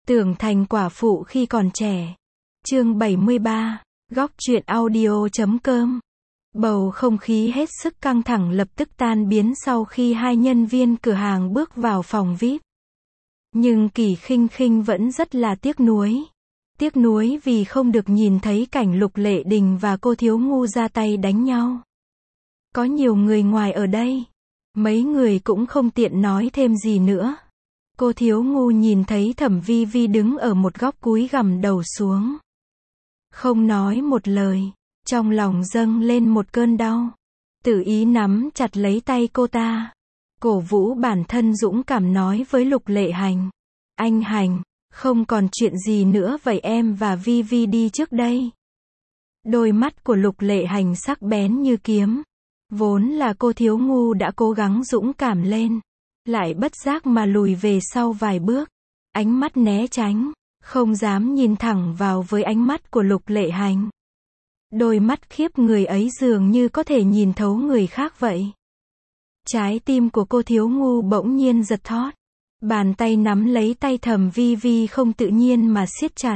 Tưởng thành quả phụ khi còn trẻ. Chương 73, góc truyện audio.com. Bầu không khí hết sức căng thẳng lập tức tan biến sau khi hai nhân viên cửa hàng bước vào phòng VIP. Nhưng Kỳ Khinh Khinh vẫn rất là tiếc nuối. Tiếc nuối vì không được nhìn thấy cảnh Lục Lệ Đình và cô Thiếu Ngu ra tay đánh nhau. Có nhiều người ngoài ở đây. Mấy người cũng không tiện nói thêm gì nữa. Cô Thiếu Ngu nhìn thấy Thẩm Vi Vi đứng ở một góc cúi gằm đầu xuống. Không nói một lời, trong lòng dâng lên một cơn đau. Tự ý nắm chặt lấy tay cô ta. Cổ vũ bản thân dũng cảm nói với Lục Lệ Hành. Anh Hành, không còn chuyện gì nữa vậy em và Vi Vi đi trước đây. Đôi mắt của Lục Lệ Hành sắc bén như kiếm. Vốn là cô Thiếu Ngu đã cố gắng dũng cảm lên. Lại bất giác mà lùi về sau vài bước. Ánh mắt né tránh, không dám nhìn thẳng vào với ánh mắt của Lục Lệ Hành. Đôi mắt khiếp người ấy dường như có thể nhìn thấu người khác vậy. Trái tim của cô Thiếu Ngu bỗng nhiên giật thót. Bàn tay nắm lấy tay Thẩm Vi Vi không tự nhiên mà siết chặt.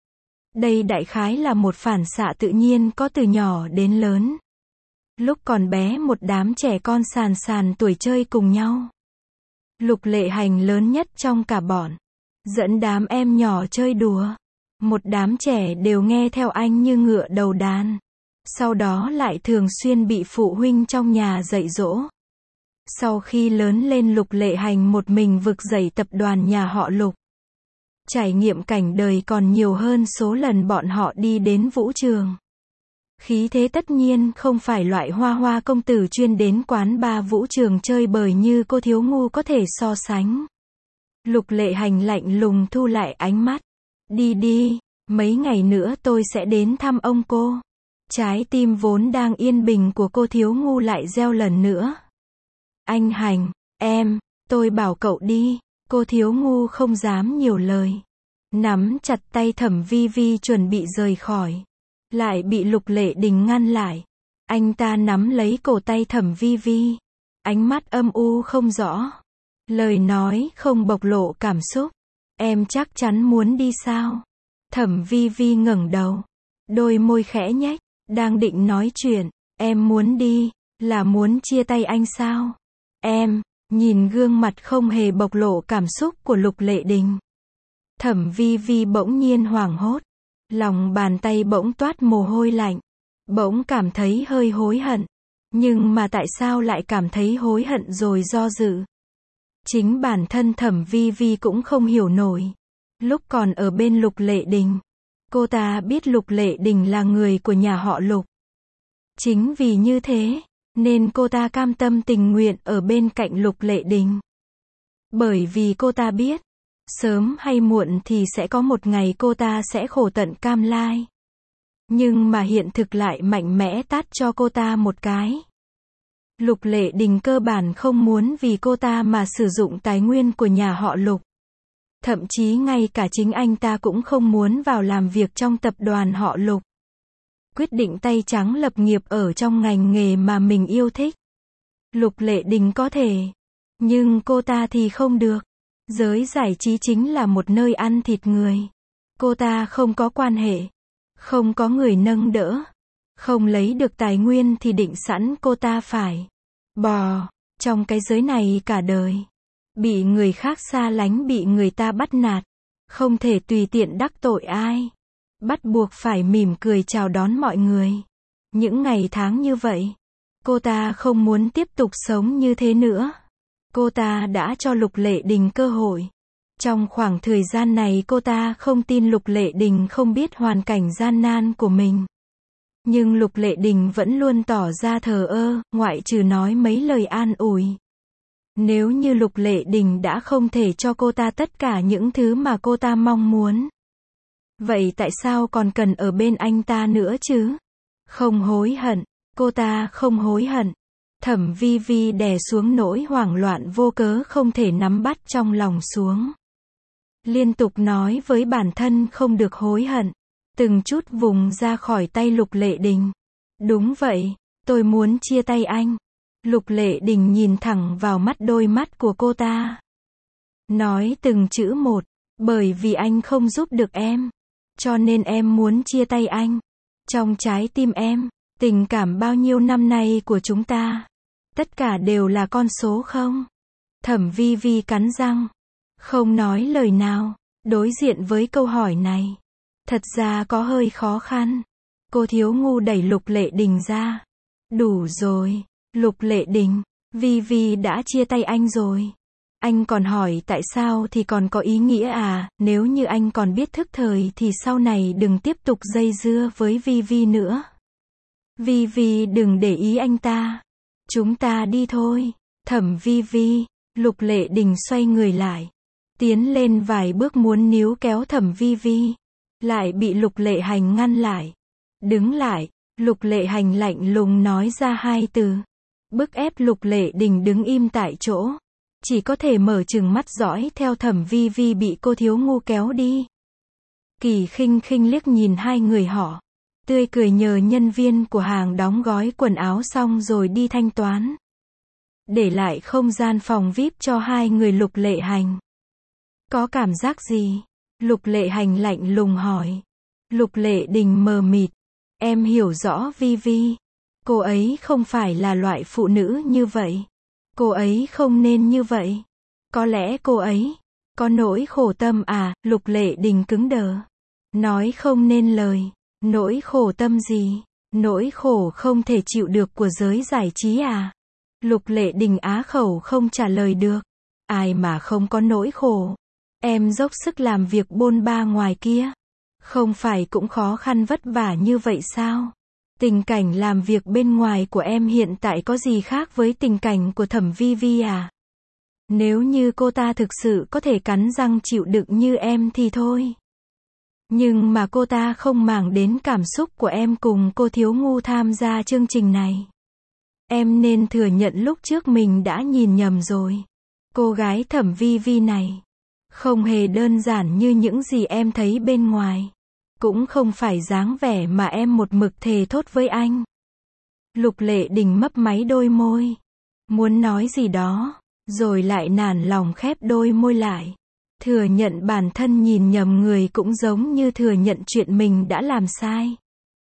Đây đại khái là một phản xạ tự nhiên có từ nhỏ đến lớn. Lúc còn bé một đám trẻ con sàn sàn tuổi chơi cùng nhau. Lục Lệ Hành lớn nhất trong cả bọn. Dẫn đám em nhỏ chơi đùa. Một đám trẻ đều nghe theo anh như ngựa đầu đàn. Sau đó lại thường xuyên bị phụ huynh trong nhà dạy dỗ. Sau khi lớn lên Lục Lệ Hành một mình vực dậy tập đoàn nhà họ Lục. Trải nghiệm cảnh đời còn nhiều hơn số lần bọn họ đi đến vũ trường. Khí thế tất nhiên không phải loại hoa hoa công tử chuyên đến quán bar vũ trường chơi bời như cô Thiếu Ngu có thể so sánh. Lục Lệ Hành lạnh lùng thu lại ánh mắt. Đi đi, mấy ngày nữa tôi sẽ đến thăm ông cô. Trái tim vốn đang yên bình của cô Thiếu Ngu lại reo lần nữa. Anh Hành, tôi bảo cậu đi. Cô Thiếu Ngu không dám nhiều lời. Nắm chặt tay Thẩm Vi Vi chuẩn bị rời khỏi. Lại bị Lục Lệ Đình ngăn lại. Anh ta nắm lấy cổ tay Thẩm Vi Vi. Ánh mắt âm u không rõ. Lời nói không bộc lộ cảm xúc. Em chắc chắn muốn đi sao? Thẩm Vi Vi ngẩng đầu. Đôi môi khẽ nhếch. Đang định nói chuyện. Em muốn đi, là muốn chia tay anh sao? Em, nhìn gương mặt không hề bộc lộ cảm xúc của Lục Lệ Đình. Thẩm Vi Vi bỗng nhiên hoảng hốt. Lòng bàn tay bỗng toát mồ hôi lạnh. Bỗng cảm thấy hơi hối hận. Nhưng mà tại sao lại cảm thấy hối hận rồi do dự? Chính bản thân Thẩm Vi Vi cũng không hiểu nổi. Lúc còn ở bên Lục Lệ Đình, cô ta biết Lục Lệ Đình là người của nhà họ Lục. Chính vì như thế, nên cô ta cam tâm tình nguyện ở bên cạnh Lục Lệ Đình. Bởi vì cô ta biết, sớm hay muộn thì sẽ có một ngày cô ta sẽ khổ tận cam lai. Nhưng mà hiện thực lại mạnh mẽ tát cho cô ta một cái. Lục Lệ Đình cơ bản không muốn vì cô ta mà sử dụng tài nguyên của nhà họ Lục. Thậm chí ngay cả chính anh ta cũng không muốn vào làm việc trong tập đoàn họ Lục. Quyết định tay trắng lập nghiệp ở trong ngành nghề mà mình yêu thích. Lục Lệ Đình có thể, nhưng cô ta thì không được. Giới giải trí chính là một nơi ăn thịt người. Cô ta không có quan hệ, không có người nâng đỡ, không lấy được tài nguyên thì định sẵn cô ta phải bò trong cái giới này cả đời. Bị người khác xa lánh, bị người ta bắt nạt, không thể tùy tiện đắc tội ai. Bắt buộc phải mỉm cười chào đón mọi người. Những ngày tháng như vậy, cô ta không muốn tiếp tục sống như thế nữa. Cô ta đã cho Lục Lệ Đình cơ hội. Trong khoảng thời gian này cô ta không tin Lục Lệ Đình không biết hoàn cảnh gian nan của mình. Nhưng Lục Lệ Đình vẫn luôn tỏ ra thờ ơ, ngoại trừ nói mấy lời an ủi. Nếu như Lục Lệ Đình đã không thể cho cô ta tất cả những thứ mà cô ta mong muốn, vậy tại sao còn cần ở bên anh ta nữa chứ? Không hối hận, cô ta không hối hận. Thẩm Vi Vi đè xuống nỗi hoảng loạn vô cớ không thể nắm bắt trong lòng xuống. Liên tục nói với bản thân không được hối hận. Từng chút vùng ra khỏi tay Lục Lệ Đình. Đúng vậy, tôi muốn chia tay anh. Lục Lệ Đình nhìn thẳng vào đôi mắt của cô ta. Nói từng chữ một. Bởi vì anh không giúp được em. Cho nên em muốn chia tay anh. Trong trái tim em, tình cảm bao nhiêu năm nay của chúng ta, tất cả đều là con số không? Thẩm Vi Vi cắn răng, không nói lời nào, đối diện với câu hỏi này. Thật ra có hơi khó khăn. Cô Thiếu Ngu đẩy Lục Lệ Đình ra. Đủ rồi, Lục Lệ Đình, Vi Vi đã chia tay anh rồi. Anh còn hỏi tại sao thì còn có ý nghĩa à, nếu như anh còn biết thức thời thì sau này đừng tiếp tục dây dưa với Vi Vi nữa. Vi Vi đừng để ý anh ta. Chúng ta đi thôi. Thẩm Vi Vi, Lục Lệ Đình xoay người lại. Tiến lên vài bước muốn níu kéo Thẩm Vi Vi. Lại bị Lục Lệ Hành ngăn lại. Đứng lại, Lục Lệ Hành lạnh lùng nói ra hai từ. Bức ép Lục Lệ Đình đứng im tại chỗ. Chỉ có thể mở trừng mắt dõi theo Thẩm Vi Vi bị cô Thiếu Ngu kéo đi. Kỳ Khinh Khinh liếc nhìn hai người họ. Tươi cười nhờ nhân viên của hàng đóng gói quần áo xong rồi đi thanh toán. Để lại không gian phòng VIP cho hai người Lục Lệ Hành. Có cảm giác gì? Lục Lệ Hành lạnh lùng hỏi. Lục Lệ Đình mờ mịt. Em hiểu rõ Vi Vi. Cô ấy không phải là loại phụ nữ như vậy. Cô ấy không nên như vậy. Có lẽ cô ấy có nỗi khổ tâm à? Lục Lệ Đình cứng đờ. Nói không nên lời. Nỗi khổ tâm gì? Nỗi khổ không thể chịu được của giới giải trí à? Lục Lệ Đình á khẩu không trả lời được. Ai mà không có nỗi khổ? Em dốc sức làm việc bôn ba ngoài kia. Không phải cũng khó khăn vất vả như vậy sao? Tình cảnh làm việc bên ngoài của em hiện tại có gì khác với tình cảnh của Thẩm Vi Vi à? Nếu như cô ta thực sự có thể cắn răng chịu đựng như em thì thôi. Nhưng mà cô ta không màng đến cảm xúc của em cùng cô Thiếu Ngu tham gia chương trình này. Em nên thừa nhận lúc trước mình đã nhìn nhầm rồi. Cô gái Thẩm Vi Vi này không hề đơn giản như những gì em thấy bên ngoài. Cũng không phải dáng vẻ mà em một mực thề thốt với anh. Lục Lệ Đình mấp máy đôi môi. Muốn nói gì đó, rồi lại nản lòng khép đôi môi lại. Thừa nhận bản thân nhìn nhầm người cũng giống như thừa nhận chuyện mình đã làm sai.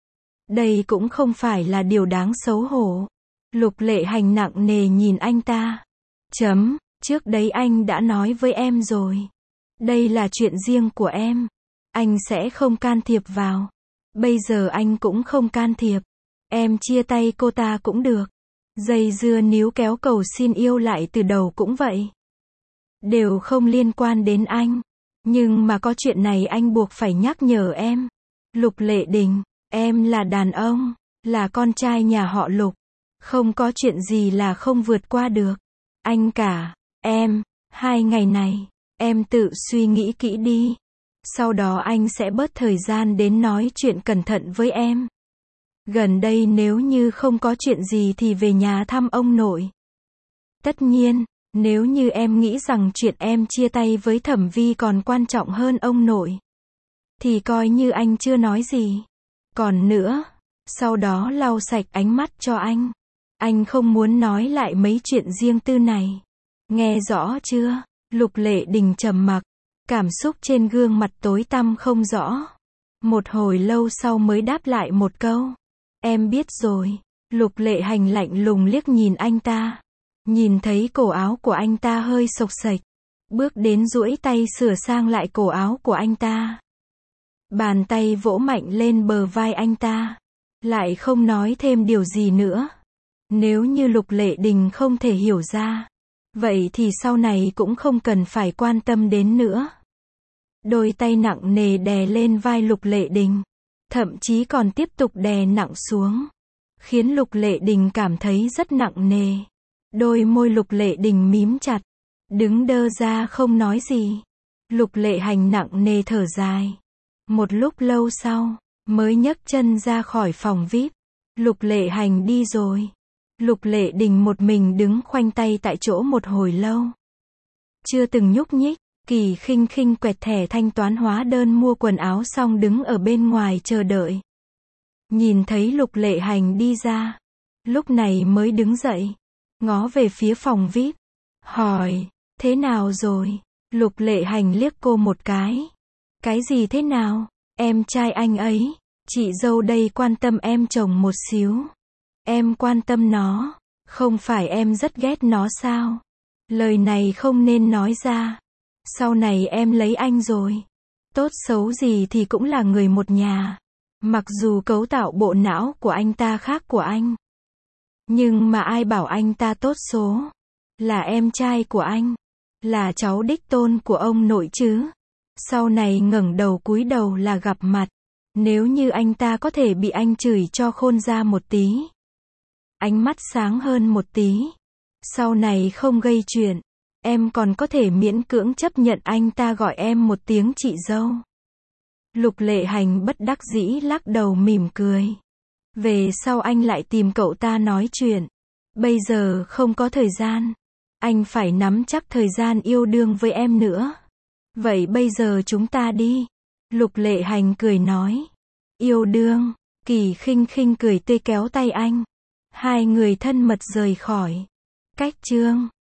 Đây cũng không phải là điều đáng xấu hổ. Lục Lệ Hành nặng nề nhìn anh ta. Trước đấy anh đã nói với em rồi. Đây là chuyện riêng của em. Anh sẽ không can thiệp vào. Bây giờ anh cũng không can thiệp. Em chia tay cô ta cũng được. Dây dưa níu kéo cầu xin yêu lại từ đầu cũng vậy. Đều không liên quan đến anh. Nhưng mà có chuyện này anh buộc phải nhắc nhở em. Lục Lệ Đình, em là đàn ông, là con trai nhà họ Lục. Không có chuyện gì là không vượt qua được. Anh cả, em, 2 ngày này, em tự suy nghĩ kỹ đi. Sau đó anh sẽ bớt thời gian đến nói chuyện cẩn thận với em. Gần đây nếu như không có chuyện gì thì về nhà thăm ông nội. Tất nhiên, nếu như em nghĩ rằng chuyện em chia tay với Thẩm Vi còn quan trọng hơn ông nội, thì coi như anh chưa nói gì. Còn nữa, sau đó lau sạch ánh mắt cho anh. Anh không muốn nói lại mấy chuyện riêng tư này. Nghe rõ chưa? Lục Lệ Đình trầm mặc. Cảm xúc trên gương mặt tối tăm không rõ. Một hồi lâu sau mới đáp lại một câu. Em biết rồi. Lục Lệ Hành lạnh lùng liếc nhìn anh ta. Nhìn thấy cổ áo của anh ta hơi xộc xệch. Bước đến duỗi tay sửa sang lại cổ áo của anh ta. Bàn tay vỗ mạnh lên bờ vai anh ta. Lại không nói thêm điều gì nữa. Nếu như Lục Lệ Đình không thể hiểu ra, vậy thì sau này cũng không cần phải quan tâm đến nữa. Đôi tay nặng nề đè lên vai Lục Lệ Đình. Thậm chí còn tiếp tục đè nặng xuống. Khiến Lục Lệ Đình cảm thấy rất nặng nề. Đôi môi Lục Lệ Đình mím chặt. Đứng đơ ra không nói gì. Lục Lệ Hành nặng nề thở dài. Một lúc lâu sau, mới nhấc chân ra khỏi phòng VIP. Lục Lệ Hành đi rồi. Lục Lệ Đình một mình đứng khoanh tay tại chỗ một hồi lâu. Chưa từng nhúc nhích. Kỳ Khinh Khinh quẹt thẻ thanh toán hóa đơn mua quần áo xong đứng ở bên ngoài chờ đợi. Nhìn thấy Lục Lệ Hành đi ra. Lúc này mới đứng dậy. Ngó về phía phòng VIP. Hỏi, thế nào rồi? Lục Lệ Hành liếc cô một cái. Cái gì thế nào? Em trai anh ấy. Chị dâu đây quan tâm em chồng một xíu. Em quan tâm nó. Không phải em rất ghét nó sao? Lời này không nên nói ra. Sau này em lấy anh rồi. Tốt xấu gì thì cũng là người một nhà. Mặc dù cấu tạo bộ não của anh ta khác của anh. Nhưng mà ai bảo anh ta tốt số. Là em trai của anh. Là cháu đích tôn của ông nội chứ. Sau này ngẩng đầu cúi đầu là gặp mặt. Nếu như anh ta có thể bị anh chửi cho khôn ra một tí. Ánh mắt sáng hơn một tí. Sau này không gây chuyện. Em còn có thể miễn cưỡng chấp nhận anh ta gọi em một tiếng chị dâu. Lục Lệ Hành bất đắc dĩ lắc đầu mỉm cười. Về sau anh lại tìm cậu ta nói chuyện. Bây giờ không có thời gian. Anh phải nắm chắc thời gian yêu đương với em nữa. Vậy bây giờ chúng ta đi. Lục Lệ Hành cười nói. Yêu đương. Kỳ Khinh Khinh cười tươi kéo tay anh. Hai người thân mật rời khỏi. Cách chương